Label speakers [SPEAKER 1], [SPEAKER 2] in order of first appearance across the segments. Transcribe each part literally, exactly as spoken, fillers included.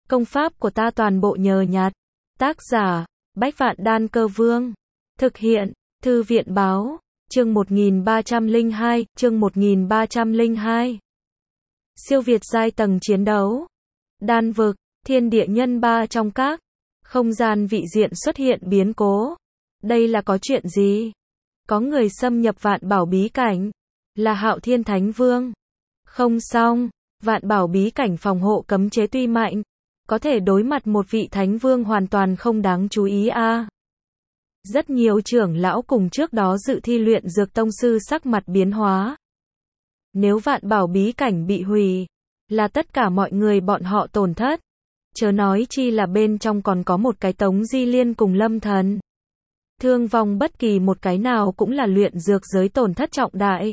[SPEAKER 1] Công pháp của ta toàn bộ nhờ nhặt. Tác giả, Bách Vạn Đan Cơ Vương. Thực hiện, Thư viện báo, chương một nghìn ba trăm lẻ hai, chương một nghìn ba trăm lẻ hai. Siêu việt giai tầng chiến đấu. Đan vực, thiên địa nhân ba trong các không gian vị diện xuất hiện biến cố. Đây là có chuyện gì? Có người xâm nhập Vạn Bảo bí cảnh, là Hạo Thiên Thánh Vương. Không xong, Vạn Bảo bí cảnh phòng hộ cấm chế tuy mạnh, có thể đối mặt một vị Thánh Vương hoàn toàn không đáng chú ý a. À. Rất nhiều trưởng lão cùng trước đó dự thi luyện dược tông sư sắc mặt biến hóa. Nếu Vạn Bảo bí cảnh bị hủy, là tất cả mọi người bọn họ tổn thất. Chớ nói chi là bên trong còn có một cái Tống Di Liên cùng Lâm Thần. Thương vong bất kỳ một cái nào cũng là luyện dược giới tổn thất trọng đại.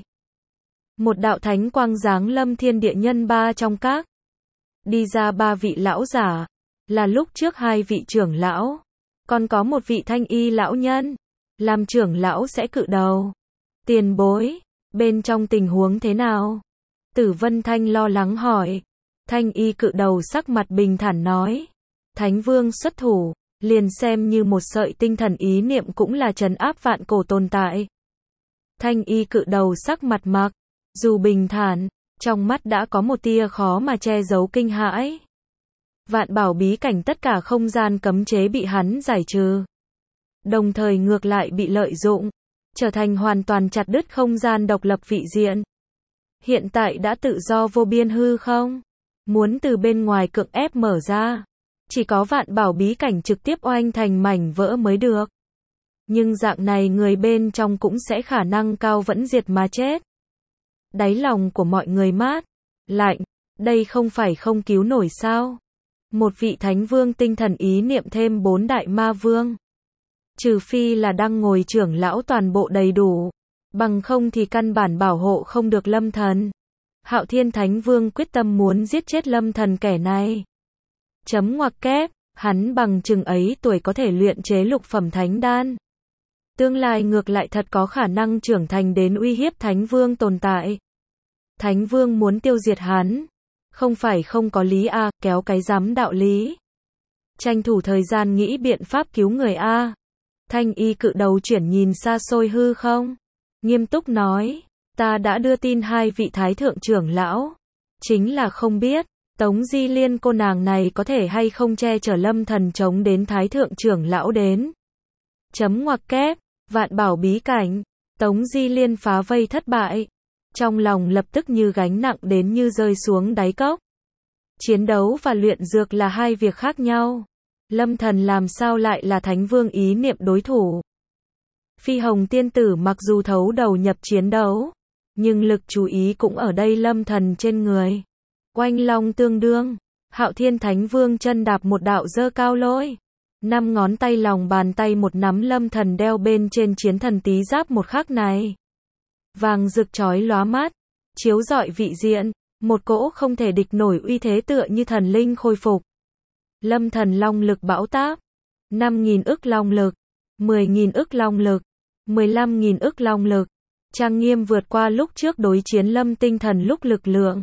[SPEAKER 1] Một đạo thánh quang giáng lâm thiên địa nhân ba trong các. Đi ra ba vị lão giả, là lúc trước hai vị trưởng lão, còn có một vị thanh y lão nhân, làm trưởng lão sẽ cự đầu. Tiền bối, bên trong tình huống thế nào? Tử Vân Thanh lo lắng hỏi. Thanh y cự đầu sắc mặt bình thản nói. Thánh Vương xuất thủ, liền xem như một sợi tinh thần ý niệm cũng là trấn áp vạn cổ tồn tại. Thanh y cự đầu sắc mặt mặc, dù bình thản, trong mắt đã có một tia khó mà che giấu kinh hãi. Vạn Bảo bí cảnh tất cả không gian cấm chế bị hắn giải trừ. Đồng thời ngược lại bị lợi dụng, trở thành hoàn toàn chặt đứt không gian độc lập vị diện. Hiện tại đã tự do vô biên hư không? Muốn từ bên ngoài cưỡng ép mở ra, chỉ có Vạn Bảo bí cảnh trực tiếp oanh thành mảnh vỡ mới được. Nhưng dạng này người bên trong cũng sẽ khả năng cao vẫn diệt mà chết. Đáy lòng của mọi người mát, lạnh, đây không phải không cứu nổi sao? Một vị Thánh Vương tinh thần ý niệm thêm bốn đại ma vương. Trừ phi là đang ngồi trưởng lão toàn bộ đầy đủ, bằng không thì căn bản bảo hộ không được Lâm Thần. Hạo Thiên Thánh Vương quyết tâm muốn giết chết Lâm Thần kẻ này. Chấm ngoặc kép, hắn bằng chừng ấy tuổi có thể luyện chế lục phẩm thánh đan. Tương lai ngược lại thật có khả năng trưởng thành đến uy hiếp Thánh Vương tồn tại. Thánh Vương muốn tiêu diệt hắn, không phải không có lý a, à, kéo cái rắm đạo lý. Tranh thủ thời gian nghĩ biện pháp cứu người a. À. Thanh y cự đầu chuyển nhìn xa xôi hư không, nghiêm túc nói, ta đã đưa tin hai vị thái thượng trưởng lão, chính là không biết, Tống Di Liên cô nàng này có thể hay không che chở Lâm Thần chống đến thái thượng trưởng lão đến. Chấm ngoặc kép, Vạn Bảo bí cảnh, Tống Di Liên phá vây thất bại. Trong lòng lập tức như gánh nặng đến như rơi xuống đáy cốc. Chiến đấu và luyện dược là hai việc khác nhau. Lâm Thần làm sao lại là Thánh Vương ý niệm đối thủ. Phi Hồng tiên tử mặc dù thấu đầu nhập chiến đấu, nhưng lực chú ý cũng ở đây Lâm Thần trên người. Oanh long tương đương, Hạo Thiên Thánh Vương chân đạp một đạo dơ cao lôi. Năm ngón tay lòng bàn tay một nắm Lâm Thần đeo bên trên chiến thần tí giáp một khắc này. Vàng rực chói lóa mắt, chiếu rọi vị diện, một cỗ không thể địch nổi uy thế tựa như thần linh khôi phục. Lâm Thần long lực bão táp, năm nghìn ức long lực, mười nghìn ức long lực, mười lăm nghìn ức long lực, trang nghiêm vượt qua lúc trước đối chiến Lâm Tinh Thần lúc lực lượng.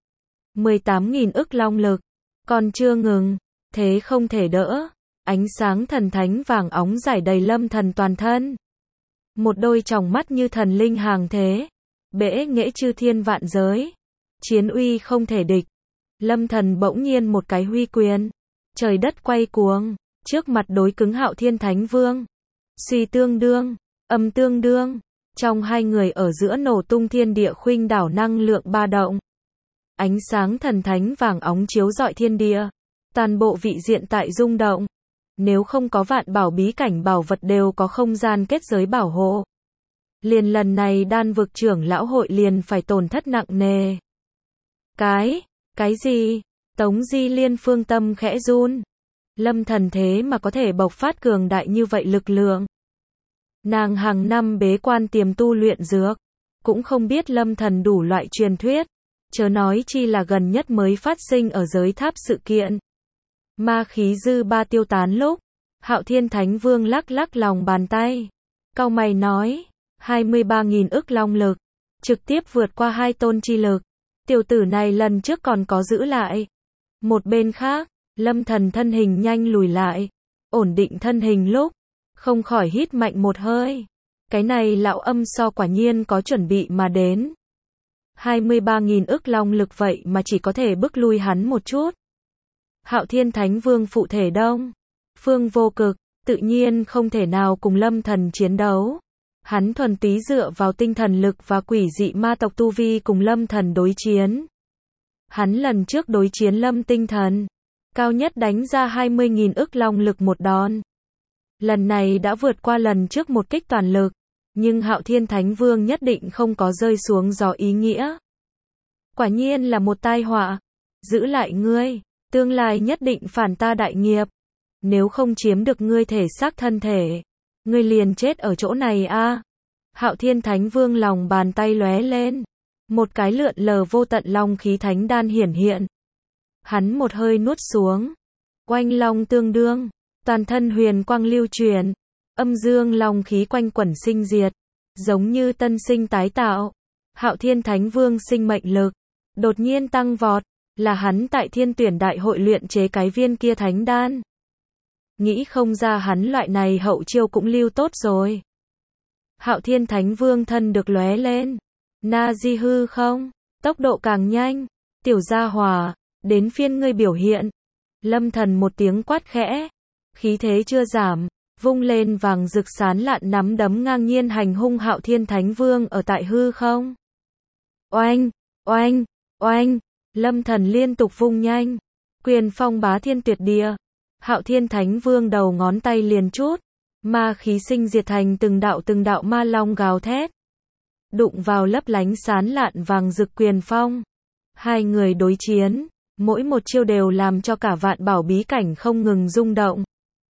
[SPEAKER 1] mười tám nghìn ức long lực, còn chưa ngừng, thế không thể đỡ, ánh sáng thần thánh vàng óng rải đầy Lâm Thần toàn thân. Một đôi tròng mắt như thần linh hàng thế, bẽ nghệ chư thiên vạn giới, chiến uy không thể địch. Lâm Thần bỗng nhiên một cái huy quyền, trời đất quay cuồng, trước mặt đối cứng Hạo Thiên Thánh Vương. Suy tương đương, âm tương đương, trong hai người ở giữa nổ tung thiên địa khuynh đảo năng lượng ba động. Ánh sáng thần thánh vàng óng chiếu rọi thiên địa, toàn bộ vị diện tại rung động. Nếu không có Vạn Bảo bí cảnh bảo vật đều có không gian kết giới bảo hộ. Liền lần này đan vực trưởng lão hội liền phải tổn thất nặng nề. Cái, cái gì? Tống Di Liên phương tâm khẽ run. Lâm Thần thế mà có thể bộc phát cường đại như vậy lực lượng. Nàng hàng năm bế quan tiềm tu luyện dược, cũng không biết Lâm Thần đủ loại truyền thuyết, chớ nói chi là gần nhất mới phát sinh ở giới tháp sự kiện. Ma khí dư ba tiêu tán lúc, Hạo Thiên Thánh Vương lắc lắc lòng bàn tay, cau mày nói, hai mươi ba nghìn ức long lực, trực tiếp vượt qua hai tôn chi lực. Tiểu tử này lần trước còn có giữ lại. Một bên khác, Lâm Thần thân hình nhanh lùi lại, ổn định thân hình lúc, không khỏi hít mạnh một hơi. Cái này lão âm so quả nhiên có chuẩn bị mà đến. hai mươi ba nghìn ức long lực vậy mà chỉ có thể bức lui hắn một chút. Hạo Thiên Thánh Vương phụ thể đông, phương vô cực, tự nhiên không thể nào cùng Lâm Thần chiến đấu. Hắn thuần túy dựa vào tinh thần lực và quỷ dị ma tộc tu vi cùng Lâm Thần đối chiến. Hắn lần trước đối chiến Lâm Tinh Thần, cao nhất đánh ra hai mươi nghìn ức long lực một đòn. Lần này đã vượt qua lần trước một kích toàn lực, nhưng Hạo Thiên Thánh Vương nhất định không có rơi xuống gió ý nghĩa. Quả nhiên là một tai họa, giữ lại ngươi, tương lai nhất định phản ta đại nghiệp. Nếu không chiếm được ngươi thể xác thân thể, ngươi liền chết ở chỗ này a. À. Hạo Thiên Thánh Vương lòng bàn tay lóe lên, một cái lượn lờ vô tận long khí thánh đan hiển hiện. Hắn một hơi nuốt xuống, oanh long tương đương, toàn thân huyền quang lưu truyền, âm dương long khí quanh quẩn sinh diệt, giống như tân sinh tái tạo. Hạo Thiên Thánh Vương sinh mệnh lực đột nhiên tăng vọt, là hắn tại Thiên Tuyển Đại Hội luyện chế cái viên kia thánh đan. Nghĩ không ra hắn loại này hậu chiêu cũng lưu tốt rồi. Hạo Thiên Thánh Vương thân được lóe lên, na di hư không, tốc độ càng nhanh, tiểu gia hỏa, đến phiên ngươi biểu hiện. Lâm Thần một tiếng quát khẽ, khí thế chưa giảm, vung lên vàng rực sán lạn nắm đấm ngang nhiên hành hung Hạo Thiên Thánh Vương ở tại hư không. Oanh, oanh, oanh, Lâm Thần liên tục vung nhanh, quyền phong bá thiên tuyệt địa. Hạo Thiên Thánh Vương đầu ngón tay liền chút, ma khí sinh diệt thành từng đạo từng đạo ma long gào thét. Đụng vào lấp lánh sán lạn vàng rực quyền phong. Hai người đối chiến, mỗi một chiêu đều làm cho cả vạn bảo bí cảnh không ngừng rung động.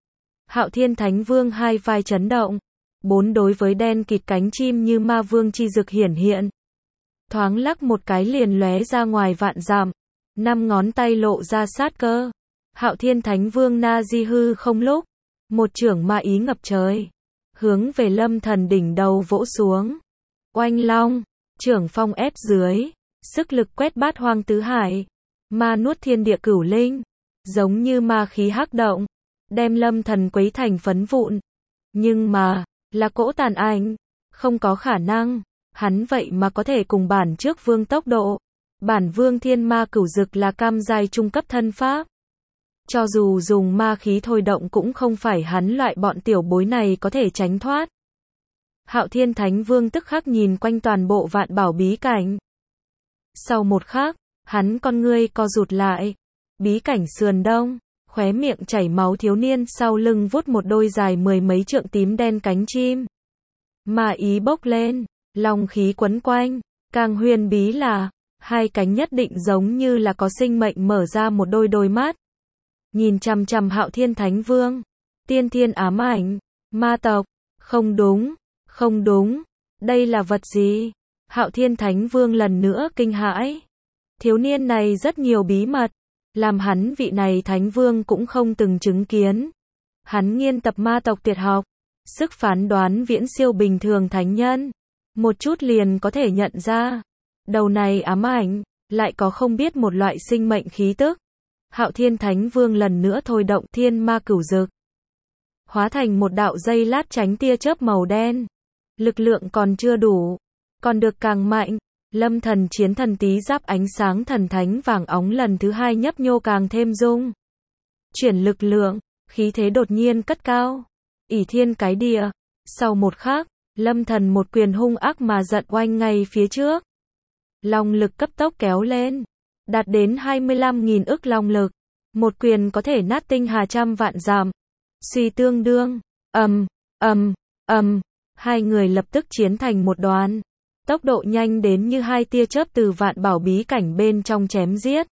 [SPEAKER 1] Hạo Thiên Thánh Vương hai vai chấn động, bốn đối với đen kịt cánh chim như ma vương chi dực hiển hiện. Thoáng lắc một cái liền lóe ra ngoài vạn dặm, năm ngón tay lộ ra sát cơ. Hạo Thiên Thánh Vương na di hư không lúc, một chưởng ma ý ngập trời, hướng về Lâm Thần đỉnh đầu vỗ xuống. Oanh long, chưởng phong ép dưới, sức lực quét bát hoang tứ hải, ma nuốt thiên địa cửu linh, giống như ma khí hắc động, đem Lâm Thần quấy thành phấn vụn. Nhưng mà, là cỗ tàn ảnh, không có khả năng, hắn vậy mà có thể cùng bản trước vương tốc độ. Bản vương thiên ma cửu dực là cam giai trung cấp thân pháp. Cho dù dùng ma khí thôi động cũng không phải hắn loại bọn tiểu bối này có thể tránh thoát. Hạo Thiên Thánh Vương tức khắc nhìn quanh toàn bộ vạn bảo bí cảnh. Sau một khắc, hắn con ngươi co rụt lại. Bí cảnh sườn đông, khóe miệng chảy máu thiếu niên sau lưng vuốt một đôi dài mười mấy trượng tím đen cánh chim. Ma ý bốc lên, long khí quấn quanh, càng huyền bí là, hai cánh nhất định giống như là có sinh mệnh mở ra một đôi đôi mắt. Nhìn chằm chằm Hạo Thiên Thánh Vương, tiên thiên ám ảnh, ma tộc, không đúng, không đúng, đây là vật gì? Hạo Thiên Thánh Vương lần nữa kinh hãi. Thiếu niên này rất nhiều bí mật, làm hắn vị này Thánh Vương cũng không từng chứng kiến. Hắn nghiên tập ma tộc tuyệt học, sức phán đoán viễn siêu bình thường thánh nhân, một chút liền có thể nhận ra. Đầu này ám ảnh, lại có không biết một loại sinh mệnh khí tức. Hạo Thiên Thánh Vương lần nữa thôi động thiên ma cửu dực, hóa thành một đạo dây lát tránh tia chớp màu đen. Lực lượng còn chưa đủ, còn được càng mạnh. Lâm Thần chiến thần tí giáp ánh sáng thần thánh vàng óng lần thứ hai nhấp nhô càng thêm rung. Chuyển lực lượng, khí thế đột nhiên cất cao, ỷ thiên cái địa. Sau một khắc, Lâm Thần một quyền hung ác mà giận oanh ngay phía trước. Long lực cấp tốc kéo lên, đạt đến hai mươi lăm nghìn ức long lực. Một quyền có thể nát tinh hà trăm vạn dặm. Suy tương đương, ầm, ầm, ầm, hai người lập tức chiến thành một đoàn. Tốc độ nhanh đến như hai tia chớp từ vạn bảo bí cảnh bên trong chém giết.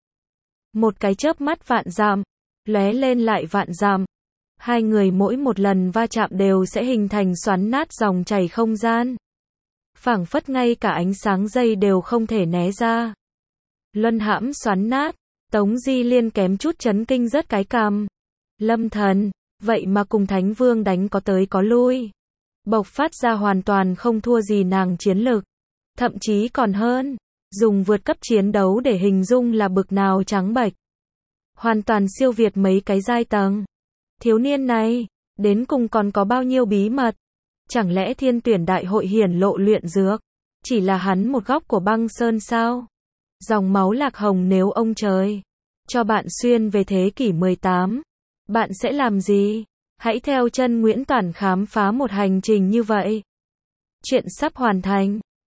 [SPEAKER 1] Một cái chớp mắt vạn dặm, lóe lên lại vạn dặm. Hai người mỗi một lần va chạm đều sẽ hình thành xoắn nát dòng chảy không gian. Phảng phất ngay cả ánh sáng dây đều không thể né ra. Luân hãm xoắn nát, Tống Di Liên kém chút chấn kinh rớt cái cằm. Lâm Thần, vậy mà cùng Thánh Vương đánh có tới có lui. Bộc phát ra hoàn toàn không thua gì nàng chiến lực. Thậm chí còn hơn, dùng vượt cấp chiến đấu để hình dung là bực nào trắng bệch. hoàn toàn siêu việt mấy cái giai tầng. Thiếu niên này, đến cùng còn có bao nhiêu bí mật? Chẳng lẽ thiên tuyển đại hội hiển lộ luyện dược? Chỉ là hắn một góc của băng sơn sao? Dòng máu Lạc Hồng nếu ông trời cho bạn xuyên về thế kỷ mười tám, bạn sẽ làm gì? Hãy theo chân Nguyễn Toản khám phá một hành trình như vậy. Chuyện sắp hoàn thành.